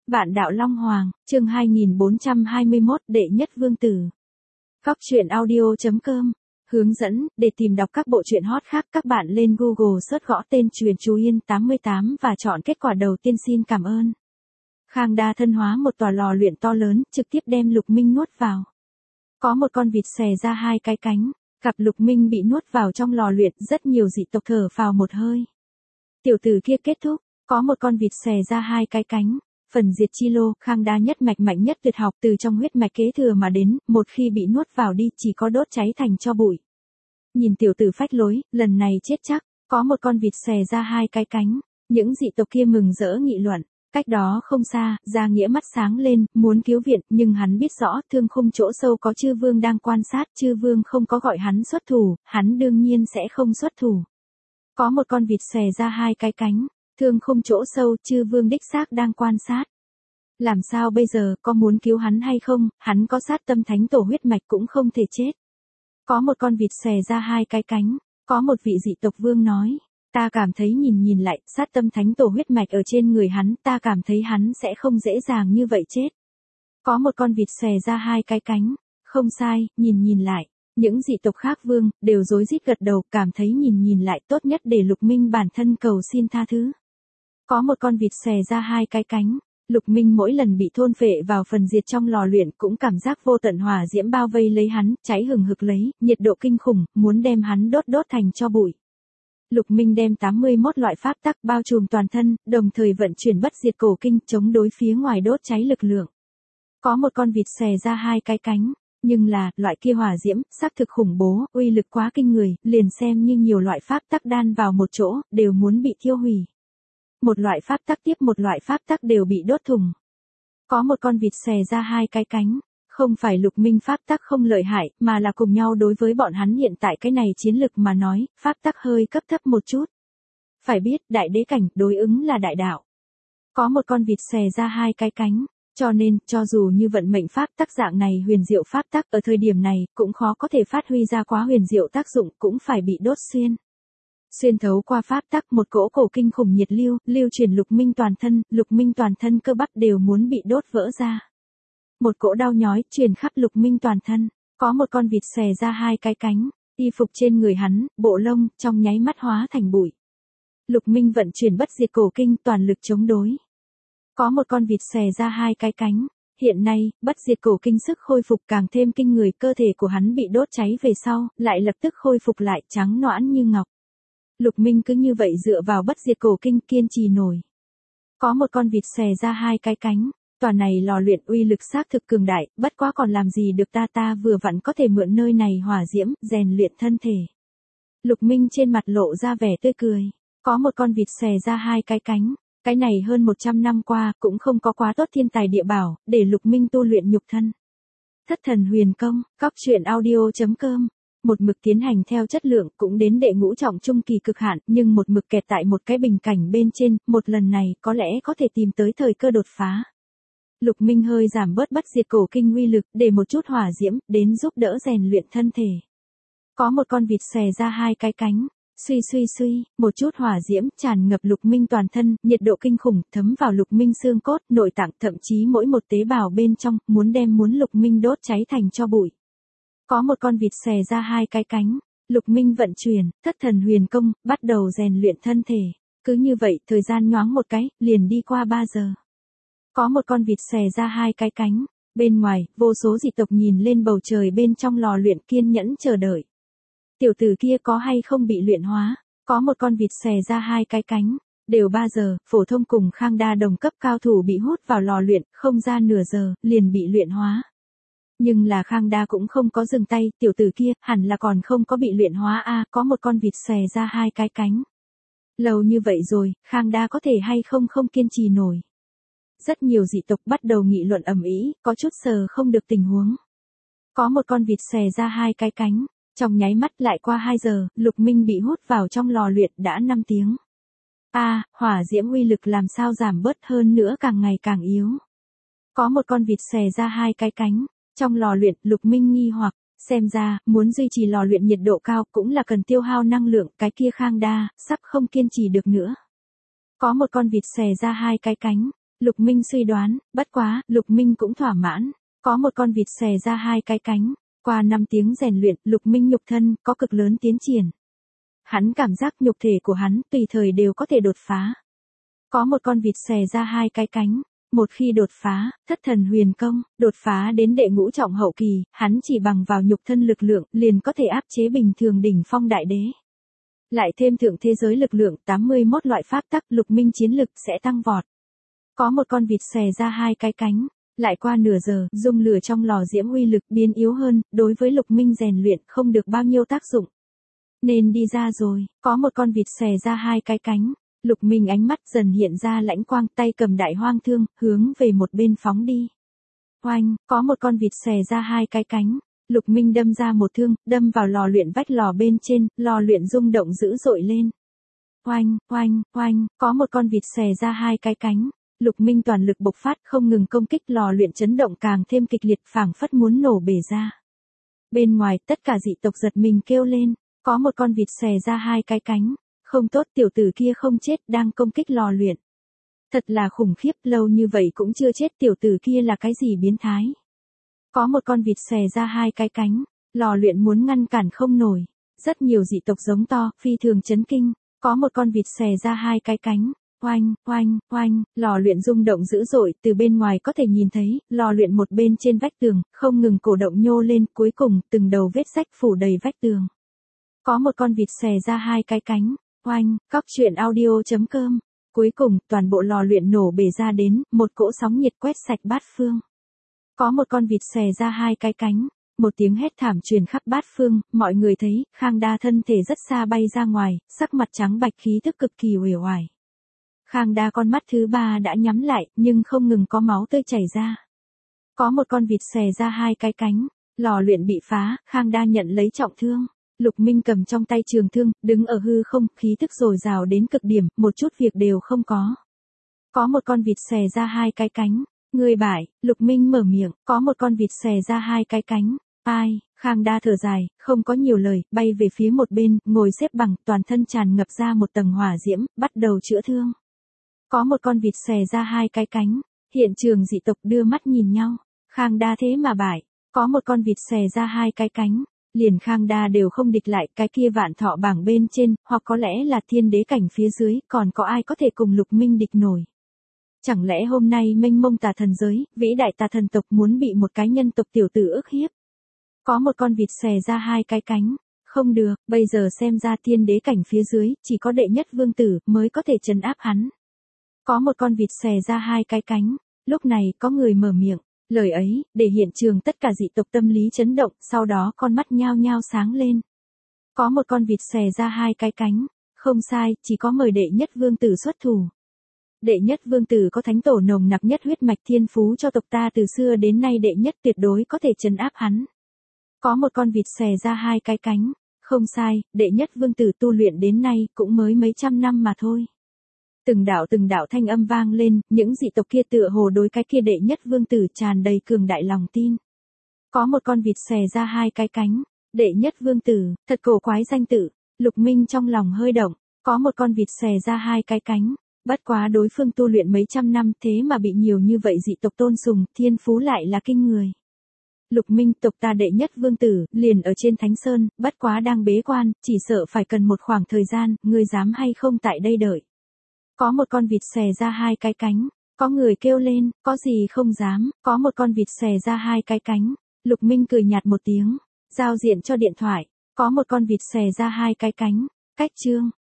Vạn đạo Long Hoàng, chương 2421, đệ nhất vương tử. Góc truyện audio.com. Hướng dẫn, để tìm đọc các bộ truyện hot khác các bạn lên Google search gõ tên Truyền Chú Yên 88 và chọn kết quả đầu tiên. Xin cảm ơn. Khang Đa thân hóa một tòa lò luyện to lớn, trực tiếp đem Lục Minh nuốt vào. Có một con vịt xè ra hai cái cánh, gặp Lục Minh bị nuốt vào trong lò luyện, rất nhiều dị tộc thở phào một hơi. Tiểu tử kia kết thúc, có một con vịt xè ra hai cái cánh. Phần diệt chi lô, Khang Đa nhất mạch mạnh nhất tuyệt học từ trong huyết mạch kế thừa mà đến, một khi bị nuốt vào đi chỉ có đốt cháy thành tro bụi. Nhìn tiểu tử phách lối, lần này chết chắc, có một con vịt xè ra hai cái cánh, những dị tộc kia mừng rỡ nghị luận. Cách đó không xa, Gia Nghĩa mắt sáng lên, muốn cứu viện, nhưng hắn biết rõ thương khung chỗ sâu có chư vương đang quan sát, chư vương không có gọi hắn xuất thủ, hắn đương nhiên sẽ không xuất thủ. Có một con vịt xè ra hai cái cánh. Thương khung chỗ sâu, chư vương đích xác đang quan sát. Làm sao bây giờ, có muốn cứu hắn hay không, hắn có sát tâm thánh tổ huyết mạch cũng không thể chết. Có một con vịt xè ra hai cái cánh, có một vị dị tộc vương nói, ta cảm thấy nhìn lại, sát tâm thánh tổ huyết mạch ở trên người hắn, ta cảm thấy hắn sẽ không dễ dàng như vậy chết. Có một con vịt xè ra hai cái cánh, không sai, nhìn lại. Những dị tộc khác vương, đều rối rít gật đầu, cảm thấy nhìn lại tốt nhất để Lục Minh bản thân cầu xin tha thứ. Có một con vịt xè ra hai cái cánh, Lục Minh mỗi lần bị thôn phệ vào phần diệt trong lò luyện cũng cảm giác vô tận hỏa diễm bao vây lấy hắn, cháy hừng hực lấy, nhiệt độ kinh khủng, muốn đem hắn đốt thành tro bụi. Lục Minh đem 81 loại pháp tắc bao trùm toàn thân, đồng thời vận chuyển bất diệt cổ kinh chống đối phía ngoài đốt cháy lực lượng. Có một con vịt xè ra hai cái cánh, nhưng là, loại kia hỏa diễm, xác thực khủng bố, uy lực quá kinh người, liền xem như nhiều loại pháp tắc đan vào một chỗ, đều muốn bị thiêu hủy. Một loại pháp tắc tiếp một loại pháp tắc đều bị đốt thủng. Có một con vịt xè ra hai cái cánh, không phải Lục Minh pháp tắc không lợi hại, mà là cùng nhau đối với bọn hắn hiện tại cái này chiến lực mà nói, pháp tắc hơi cấp thấp một chút. Phải biết, đại đế cảnh, đối ứng là đại đạo. Có một con vịt xè ra hai cái cánh, cho nên, cho dù như vận mệnh pháp tắc dạng này huyền diệu pháp tắc ở thời điểm này, cũng khó có thể phát huy ra quá huyền diệu tác dụng, cũng phải bị đốt xuyên. Xuyên thấu qua pháp tắc một cỗ cổ kinh khủng nhiệt lưu truyền Lục Minh toàn thân cơ bắp đều muốn bị đốt vỡ ra. Một cỗ đau nhói truyền khắp Lục Minh toàn thân, có một con vịt xè ra hai cái cánh, y phục trên người hắn, bộ lông, trong nháy mắt hóa thành bụi. Lục Minh vận chuyển bất diệt cổ kinh toàn lực chống đối. Có một con vịt xè ra hai cái cánh, hiện nay, bất diệt cổ kinh sức khôi phục càng thêm kinh người, cơ thể của hắn bị đốt cháy về sau, lại lập tức khôi phục lại trắng nõn như ngọc. Lục Minh cứ như vậy dựa vào bất diệt cổ kinh kiên trì nổi. Có một con vịt xè ra hai cái cánh, tòa này lò luyện uy lực xác thực cường đại, bất quá còn làm gì được ta vừa vặn có thể mượn nơi này hỏa diễm, rèn luyện thân thể. Lục Minh trên mặt lộ ra vẻ tươi cười, có một con vịt xè ra hai cái cánh, cái này hơn 100 năm qua cũng không có quá tốt thiên tài địa bảo, để Lục Minh tu luyện nhục thân. Thất thần huyền công, góc truyện audio.com. Một mực tiến hành theo chất lượng cũng đến đệ ngũ trọng trung kỳ cực hạn, nhưng một mực kẹt tại một cái bình cảnh bên trên, một lần này có lẽ có thể tìm tới thời cơ đột phá. Lục Minh hơi giảm bớt bất diệt cổ kinh uy lực, để một chút hỏa diễm, đến giúp đỡ rèn luyện thân thể. Có một con vịt xè ra hai cái cánh, suy, một chút hỏa diễm tràn ngập Lục Minh toàn thân, nhiệt độ kinh khủng, thấm vào Lục Minh xương cốt, nội tạng, thậm chí mỗi một tế bào bên trong, muốn Lục Minh đốt cháy thành tro bụi. Có một con vịt xè ra hai cái cánh, Lục Minh vận chuyển, thất thần huyền công, bắt đầu rèn luyện thân thể. Cứ như vậy, thời gian nhoáng một cái, liền đi qua 3 giờ. Có một con vịt xè ra hai cái cánh, bên ngoài, vô số dị tộc nhìn lên bầu trời bên trong lò luyện kiên nhẫn chờ đợi. Tiểu tử kia có hay không bị luyện hóa, có một con vịt xè ra hai cái cánh, đều 3 giờ, phổ thông cùng Khang Đa đồng cấp cao thủ bị hút vào lò luyện, không ra nửa giờ, liền bị luyện hóa. Nhưng là Khang Đa cũng không có dừng tay, tiểu tử kia, hẳn là còn không có bị luyện hóa có một con vịt xè ra hai cái cánh. Lâu như vậy rồi, Khang Đa có thể hay không kiên trì nổi. Rất nhiều dị tộc bắt đầu nghị luận ầm ĩ, có chút sờ không được tình huống. Có một con vịt xè ra hai cái cánh, trong nháy mắt lại qua 2 giờ, Lục Minh bị hút vào trong lò luyện đã 5 tiếng. Hỏa diễm uy lực làm sao giảm bớt hơn nữa càng ngày càng yếu. Có một con vịt xè ra hai cái cánh. Trong lò luyện, Lục Minh nghi hoặc, xem ra, muốn duy trì lò luyện nhiệt độ cao cũng là cần tiêu hao năng lượng, cái kia Khang Đa, sắp không kiên trì được nữa. Có một con vịt xè ra hai cái cánh, Lục Minh suy đoán, bất quá, Lục Minh cũng thỏa mãn. Có một con vịt xòe ra hai cái cánh. Qua 5 tiếng rèn luyện, Lục Minh nhục thân có cực lớn tiến triển. Hắn cảm giác nhục thể của hắn tùy thời đều có thể đột phá. Có một con vịt xòe ra hai cái cánh. Một khi đột phá, thất thần huyền công, đột phá đến đệ ngũ trọng hậu kỳ, hắn chỉ bằng vào nhục thân lực lượng liền có thể áp chế bình thường đỉnh phong đại đế. Lại thêm thượng thế giới lực lượng 81 loại pháp tắc, Lục Minh chiến lực sẽ tăng vọt. Có một con vịt xòe ra hai cái cánh. Lại qua nửa giờ, dung lửa trong lò diễm uy lực biến yếu hơn, đối với Lục Minh rèn luyện không được bao nhiêu tác dụng. Nên đi ra rồi, có một con vịt xòe ra hai cái cánh. Lục Minh ánh mắt dần hiện ra lãnh quang, tay cầm đại hoang thương, hướng về một bên phóng đi. Oanh, có một con vịt xòe ra hai cái cánh. Lục Minh đâm ra một thương, đâm vào lò luyện vách lò bên trên, lò luyện rung động dữ dội lên. Oanh, oanh, oanh, có một con vịt xòe ra hai cái cánh. Lục Minh toàn lực bộc phát không ngừng công kích, lò luyện chấn động càng thêm kịch liệt, phảng phất muốn nổ bể ra. Bên ngoài tất cả dị tộc giật mình kêu lên, có một con vịt xòe ra hai cái cánh. Không tốt, tiểu tử kia không chết, đang công kích lò luyện. Thật là khủng khiếp, lâu như vậy cũng chưa chết, tiểu tử kia là cái gì biến thái. Có một con vịt xòe ra hai cái cánh, lò luyện muốn ngăn cản không nổi. Rất nhiều dị tộc giống to, phi thường chấn kinh, có một con vịt xòe ra hai cái cánh. Oanh, oanh, oanh, lò luyện rung động dữ dội, từ bên ngoài có thể nhìn thấy, lò luyện một bên trên vách tường, không ngừng cổ động nhô lên, cuối cùng, từng đầu vết rách phủ đầy vách tường. Có một con vịt xòe ra hai cái cánh. Oanh, coctruyện.audio.com. Cuối cùng, toàn bộ lò luyện nổ bể ra đến, một cỗ sóng nhiệt quét sạch bát phương. Có một con vịt xòe ra hai cái cánh. Một tiếng hét thảm truyền khắp bát phương, mọi người thấy, Khang Đa thân thể rất xa bay ra ngoài, sắc mặt trắng bạch, khí tức cực kỳ uể oải. Khang Đa con mắt thứ ba đã nhắm lại, nhưng không ngừng có máu tươi chảy ra. Có một con vịt xòe ra hai cái cánh. Lò luyện bị phá, Khang Đa nhận lấy trọng thương. Lục Minh cầm trong tay trường thương, đứng ở hư không, khí tức dồi dào đến cực điểm, một chút việc đều không có. Có một con vịt xòe ra hai cái cánh. Người bại, Lục Minh mở miệng, có một con vịt xòe ra hai cái cánh. Ai, Khang Đa thở dài, không có nhiều lời, bay về phía một bên, ngồi xếp bằng, toàn thân tràn ngập ra một tầng hỏa diễm, bắt đầu chữa thương. Có một con vịt xòe ra hai cái cánh. Hiện trường dị tộc đưa mắt nhìn nhau. Khang Đa thế mà bại. Có một con vịt xòe ra hai cái cánh. Liền Khang Đa đều không địch lại, cái kia vạn thọ bảng bên trên, hoặc có lẽ là thiên đế cảnh phía dưới, còn có ai có thể cùng Lục Minh địch nổi. Chẳng lẽ hôm nay mênh mông tà thần giới, vĩ đại tà thần tộc muốn bị một cái nhân tộc tiểu tử ức hiếp. Có một con vịt xòe ra hai cái cánh. Không được, bây giờ xem ra thiên đế cảnh phía dưới, chỉ có đệ nhất vương tử mới có thể trấn áp hắn. Có một con vịt xòe ra hai cái cánh. Lúc này có người mở miệng. Lời ấy, để hiện trường tất cả dị tộc tâm lý chấn động, sau đó con mắt nhao nhao sáng lên. Có một con vịt xòe ra hai cái cánh. Không sai, chỉ có mời đệ nhất vương tử xuất thủ. Đệ nhất vương tử có thánh tổ nồng nặc nhất huyết mạch thiên phú cho tộc ta từ xưa đến nay, đệ nhất tuyệt đối có thể trấn áp hắn. Có một con vịt xòe ra hai cái cánh. Không sai, đệ nhất vương tử tu luyện đến nay cũng mới mấy trăm năm mà thôi. Từng đạo thanh âm vang lên, những dị tộc kia tựa hồ đối cái kia đệ nhất vương tử tràn đầy cường đại lòng tin. Có một con vịt xòe ra hai cái cánh. Đệ nhất vương tử, thật cổ quái danh tự. Lục Minh trong lòng hơi động. Có một con vịt xòe ra hai cái cánh. Bất quá đối phương tu luyện mấy trăm năm, thế mà bị nhiều như vậy dị tộc tôn sùng, thiên phú lại là kinh người. Lục Minh, tộc ta đệ nhất vương tử, liền ở trên Thánh Sơn, bất quá đang bế quan, chỉ sợ phải cần một khoảng thời gian, ngươi dám hay không tại đây đợi. Có một con vịt xòe ra hai cái cánh. Có người kêu lên, có gì không dám, có một con vịt xòe ra hai cái cánh. Lục Minh cười nhạt một tiếng, giao diện cho điện thoại. Có một con vịt xòe ra hai cái cánh. Cách chương.